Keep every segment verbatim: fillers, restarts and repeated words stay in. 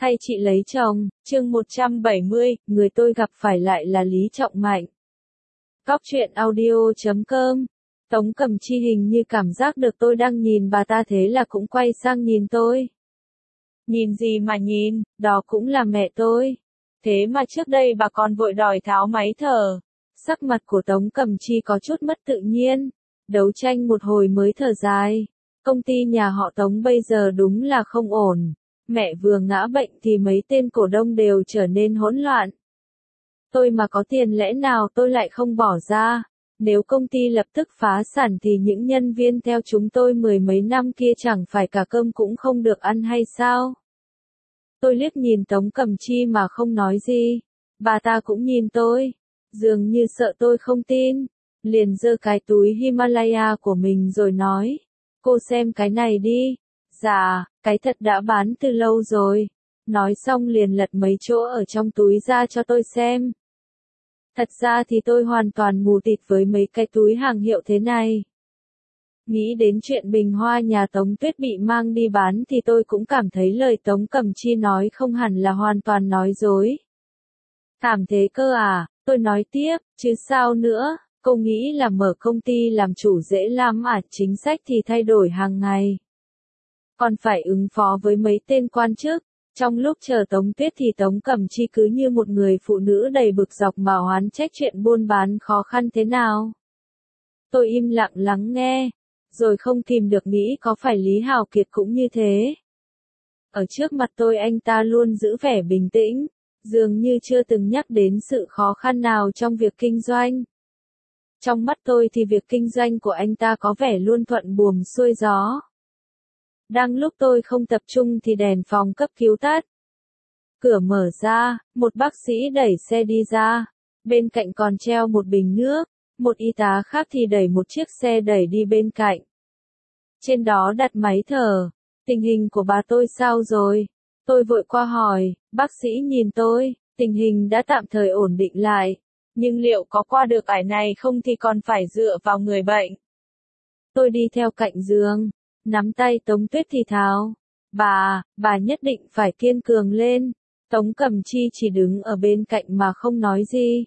hay chị lấy chồng, chương một trăm bảy mươi, người tôi gặp phải lại là Lý Trọng Mạnh. Cóc truyện audio chấm com. Tống Cẩm Chi hình như cảm giác được tôi đang nhìn bà ta thế là cũng quay sang nhìn tôi. Nhìn gì mà nhìn, đó cũng là mẹ tôi. Thế mà trước đây bà còn vội đòi tháo máy thở. Sắc mặt của Tống Cẩm Chi có chút mất tự nhiên. Đấu tranh một hồi mới thở dài. Công ty nhà họ Tống bây giờ đúng là không ổn. Mẹ vừa ngã bệnh thì mấy tên cổ đông đều trở nên hỗn loạn. Tôi mà có tiền lẽ nào tôi lại không bỏ ra. Nếu công ty lập tức phá sản thì những nhân viên theo chúng tôi mười mấy năm kia chẳng phải cả cơm cũng không được ăn hay sao? Tôi liếc nhìn Tống Cẩm Chi mà không nói gì. Bà ta cũng nhìn tôi. Dường như sợ tôi không tin. Liền giơ cái túi Himalaya của mình rồi nói. Cô xem cái này đi. Dạ, cái thật đã bán từ lâu rồi. Nói xong liền lật mấy chỗ ở trong túi ra cho tôi xem. Thật ra thì tôi hoàn toàn mù tịt với mấy cái túi hàng hiệu thế này. Nghĩ đến chuyện bình hoa nhà Tống Tuyết bị mang đi bán thì tôi cũng cảm thấy lời Tống Cẩm Chi nói không hẳn là hoàn toàn nói dối. Thảm thế cơ à, tôi nói tiếp, chứ sao nữa, cô nghĩ là mở công ty làm chủ dễ lắm à, chính sách thì thay đổi hàng ngày. Còn phải ứng phó với mấy tên quan chức. Trong lúc chờ Tống Tuyết thì Tống Cẩm Chi cứ như một người phụ nữ đầy bực dọc mà oán trách chuyện buôn bán khó khăn thế nào. Tôi im lặng lắng nghe, rồi không kìm được nghĩ có phải Lý Hào Kiệt cũng như thế. Ở trước mặt tôi anh ta luôn giữ vẻ bình tĩnh, dường như chưa từng nhắc đến sự khó khăn nào trong việc kinh doanh. Trong mắt tôi thì việc kinh doanh của anh ta có vẻ luôn thuận buồm xuôi gió. Đang lúc tôi không tập trung thì đèn phòng cấp cứu tắt. Cửa mở ra, một bác sĩ đẩy xe đi ra. Bên cạnh còn treo một bình nước. Một y tá khác thì đẩy một chiếc xe đẩy đi bên cạnh. Trên đó đặt máy thở. Tình hình của bà tôi sao rồi? Tôi vội qua hỏi, bác sĩ nhìn tôi, tình hình đã tạm thời ổn định lại. Nhưng liệu có qua được ải này không thì còn phải dựa vào người bệnh. Tôi đi theo cạnh giường. Nắm tay Tống Tuyết thì thào. Bà, bà nhất định phải kiên cường lên. Tống Cẩm Chi chỉ đứng ở bên cạnh mà không nói gì.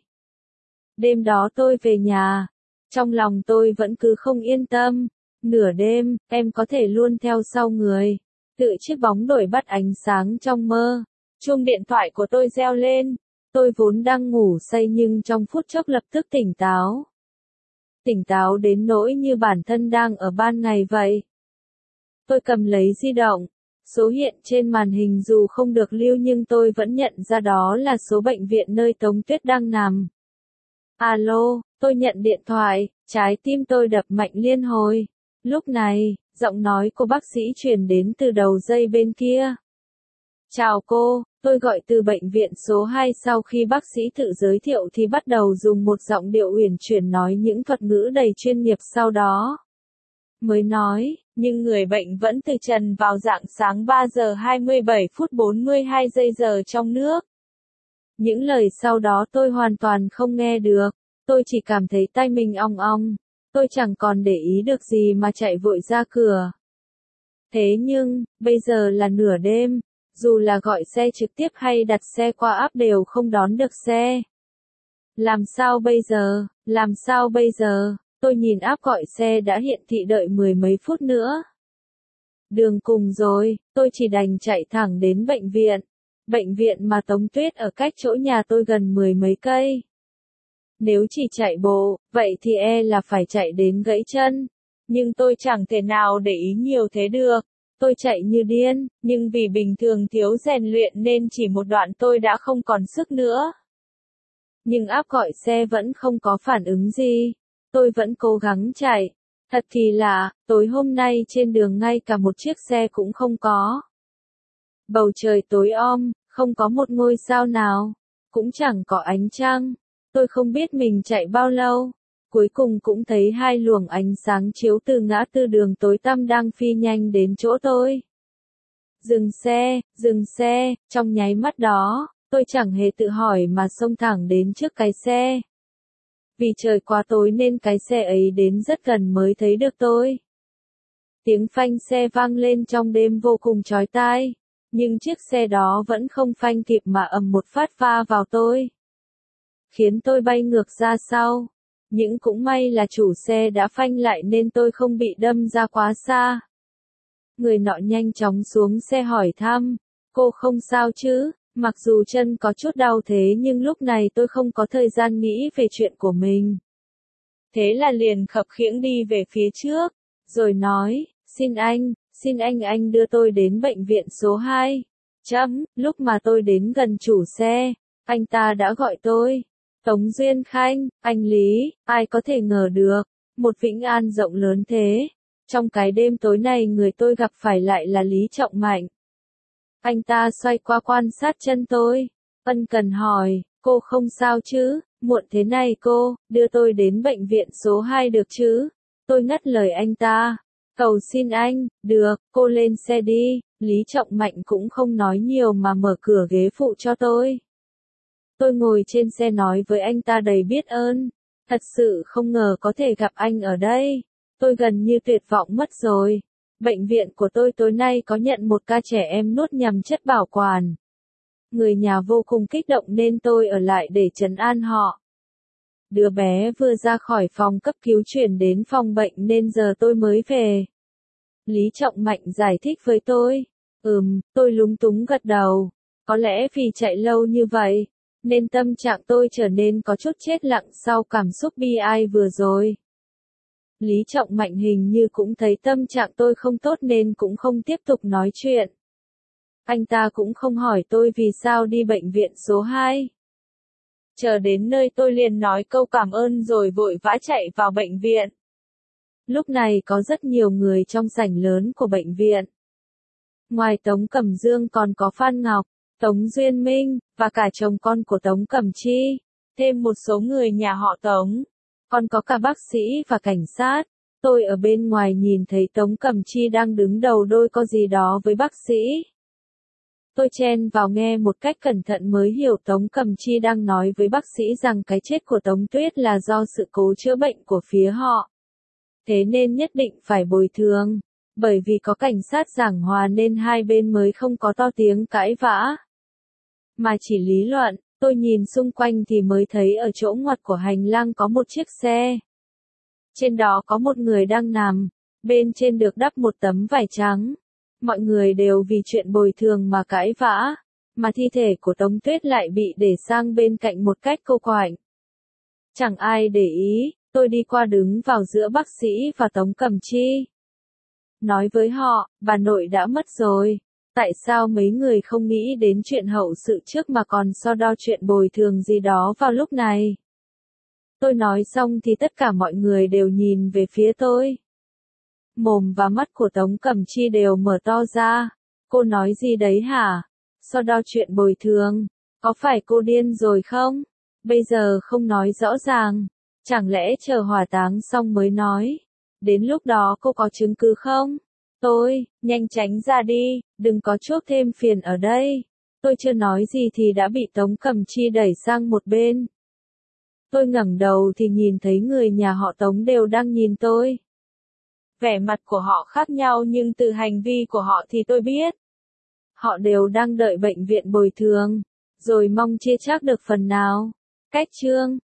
Đêm đó tôi về nhà. Trong lòng tôi vẫn cứ không yên tâm. Nửa đêm, em có thể luôn theo sau người. Tự chiếc bóng đổi bắt ánh sáng trong mơ. Chuông điện thoại của tôi reo lên. Tôi vốn đang ngủ say nhưng trong phút chốc lập tức tỉnh táo. Tỉnh táo đến nỗi như bản thân đang ở ban ngày vậy. Tôi cầm lấy di động, số hiện trên màn hình dù không được lưu nhưng tôi vẫn nhận ra đó là số bệnh viện nơi Tống Tuyết đang nằm. Alo, tôi nhận điện thoại, trái tim tôi đập mạnh liên hồi. Lúc này, giọng nói của bác sĩ truyền đến từ đầu dây bên kia. Chào cô, tôi gọi từ bệnh viện số hai sau khi bác sĩ tự giới thiệu thì bắt đầu dùng một giọng điệu uyển chuyển nói những thuật ngữ đầy chuyên nghiệp sau đó. Mới nói, nhưng người bệnh vẫn từ trần vào rạng sáng ba giờ hai mươi bảy phút bốn mươi hai giây giờ trong nước. Những lời sau đó tôi hoàn toàn không nghe được, tôi chỉ cảm thấy tay mình ong ong, tôi chẳng còn để ý được gì mà chạy vội ra cửa. Thế nhưng, bây giờ là nửa đêm, dù là gọi xe trực tiếp hay đặt xe qua app đều không đón được xe. Làm sao bây giờ, làm sao bây giờ? Tôi nhìn app gọi xe đã hiện thị đợi mười mấy phút nữa. Đường cùng rồi, tôi chỉ đành chạy thẳng đến bệnh viện. Bệnh viện mà Tống Tuyết ở cách chỗ nhà tôi gần mười mấy cây. Nếu chỉ chạy bộ, vậy thì e là phải chạy đến gãy chân. Nhưng tôi chẳng thể nào để ý nhiều thế được. Tôi chạy như điên, nhưng vì bình thường thiếu rèn luyện nên chỉ một đoạn tôi đã không còn sức nữa. Nhưng app gọi xe vẫn không có phản ứng gì. Tôi vẫn cố gắng chạy. Thật kỳ lạ, tối hôm nay trên đường ngay cả một chiếc xe cũng không có. Bầu trời tối om, không có một ngôi sao nào, cũng chẳng có ánh trăng. Tôi không biết mình chạy bao lâu. Cuối cùng cũng thấy hai luồng ánh sáng chiếu từ ngã tư đường tối tăm đang phi nhanh đến chỗ tôi. Dừng xe, dừng xe, trong nháy mắt đó, tôi chẳng hề tự hỏi mà xông thẳng đến trước cái xe. Vì trời quá tối nên cái xe ấy đến rất gần mới thấy được tôi. Tiếng phanh xe vang lên trong đêm vô cùng chói tai. nhưng chiếc xe đó vẫn không phanh kịp mà ầm một phát va vào tôi, khiến tôi bay ngược ra sau. Nhưng cũng may là chủ xe đã phanh lại nên tôi không bị đâm ra quá xa. Người nọ nhanh chóng xuống xe hỏi thăm, cô không sao chứ? Mặc dù chân có chút đau thế nhưng lúc này tôi không có thời gian nghĩ về chuyện của mình. Thế là liền khập khiễng đi về phía trước, rồi nói, xin anh, xin anh anh đưa tôi đến bệnh viện số hai. Chấm, lúc mà tôi đến gần chủ xe, anh ta đã gọi tôi. Tống Duyên Khanh, anh Lý, ai có thể ngờ được, một Vĩnh An rộng lớn thế. Trong cái đêm tối này người tôi gặp phải lại là Lý Trọng Mạnh. Anh ta xoay qua quan sát chân tôi, ân cần hỏi, cô không sao chứ, muộn thế này cô, đưa tôi đến bệnh viện số hai được chứ? Tôi ngắt lời anh ta, cầu xin anh, được, cô lên xe đi. Lý Trọng Mạnh cũng không nói nhiều mà mở cửa ghế phụ cho tôi. Tôi ngồi trên xe nói với anh ta đầy biết ơn, thật sự không ngờ có thể gặp anh ở đây, tôi gần như tuyệt vọng mất rồi. Bệnh viện của tôi tối nay có nhận một ca trẻ em nuốt nhầm chất bảo quản. Người nhà vô cùng kích động nên tôi ở lại để trấn an họ. Đứa bé vừa ra khỏi phòng cấp cứu chuyển đến phòng bệnh nên giờ tôi mới về. Lý Trọng Mạnh giải thích với tôi. Ừm, tôi lúng túng gật đầu. Có lẽ vì chạy lâu như vậy, nên tâm trạng tôi trở nên có chút chết lặng sau cảm xúc bi ai vừa rồi. Lý Trọng Mạnh hình như cũng thấy tâm trạng tôi không tốt nên cũng không tiếp tục nói chuyện. Anh ta cũng không hỏi tôi vì sao đi bệnh viện số hai. Chờ đến nơi tôi liền nói câu cảm ơn rồi vội vã chạy vào bệnh viện. Lúc này có rất nhiều người trong sảnh lớn của bệnh viện. Ngoài Tống Cẩm Dương còn có Phan Ngọc, Tống Duyên Minh, và cả chồng con của Tống Cẩm Chi, thêm một số người nhà họ Tống. Còn có cả bác sĩ và cảnh sát. Tôi ở bên ngoài nhìn thấy Tống Cẩm Chi đang đứng đầu đôi co gì đó với bác sĩ. Tôi chen vào nghe một cách cẩn thận mới hiểu Tống Cẩm Chi đang nói với bác sĩ rằng cái chết của Tống Tuyết là do sự cố chữa bệnh của phía họ. Thế nên nhất định phải bồi thường. Bởi vì có cảnh sát giảng hòa nên hai bên mới không có to tiếng cãi vã. Mà chỉ lý luận, tôi nhìn xung quanh thì mới thấy ở chỗ ngoặt của hành lang có một chiếc xe. Trên đó có một người đang nằm, bên trên được đắp một tấm vải trắng. Mọi người đều vì chuyện bồi thường mà cãi vã, mà thi thể của Tống Tuyết lại bị để sang bên cạnh một cách cô quạnh. Chẳng ai để ý, tôi đi qua đứng vào giữa bác sĩ và Tống Cẩm Chi. Nói với họ, bà nội đã mất rồi. Tại sao mấy người không nghĩ đến chuyện hậu sự trước mà còn so đo chuyện bồi thường gì đó vào lúc này? Tôi nói xong thì tất cả mọi người đều nhìn về phía tôi. Mồm và mắt của Tống Cẩm Chi đều mở to ra. Cô nói gì đấy hả? So đo chuyện bồi thường? Có phải cô điên rồi không? Bây giờ không nói rõ ràng. Chẳng lẽ chờ hỏa táng xong mới nói? Đến lúc đó cô có chứng cứ không? Tôi, nhanh tránh ra đi, đừng có chuốc thêm phiền ở đây. Tôi chưa nói gì thì đã bị Tống Cẩm Chi đẩy sang một bên. Tôi ngẩng đầu thì nhìn thấy người nhà họ Tống đều đang nhìn tôi. Vẻ mặt của họ khác nhau nhưng từ hành vi của họ thì tôi biết. Họ đều đang đợi bệnh viện bồi thường, rồi mong chia chác được phần nào. Cách chương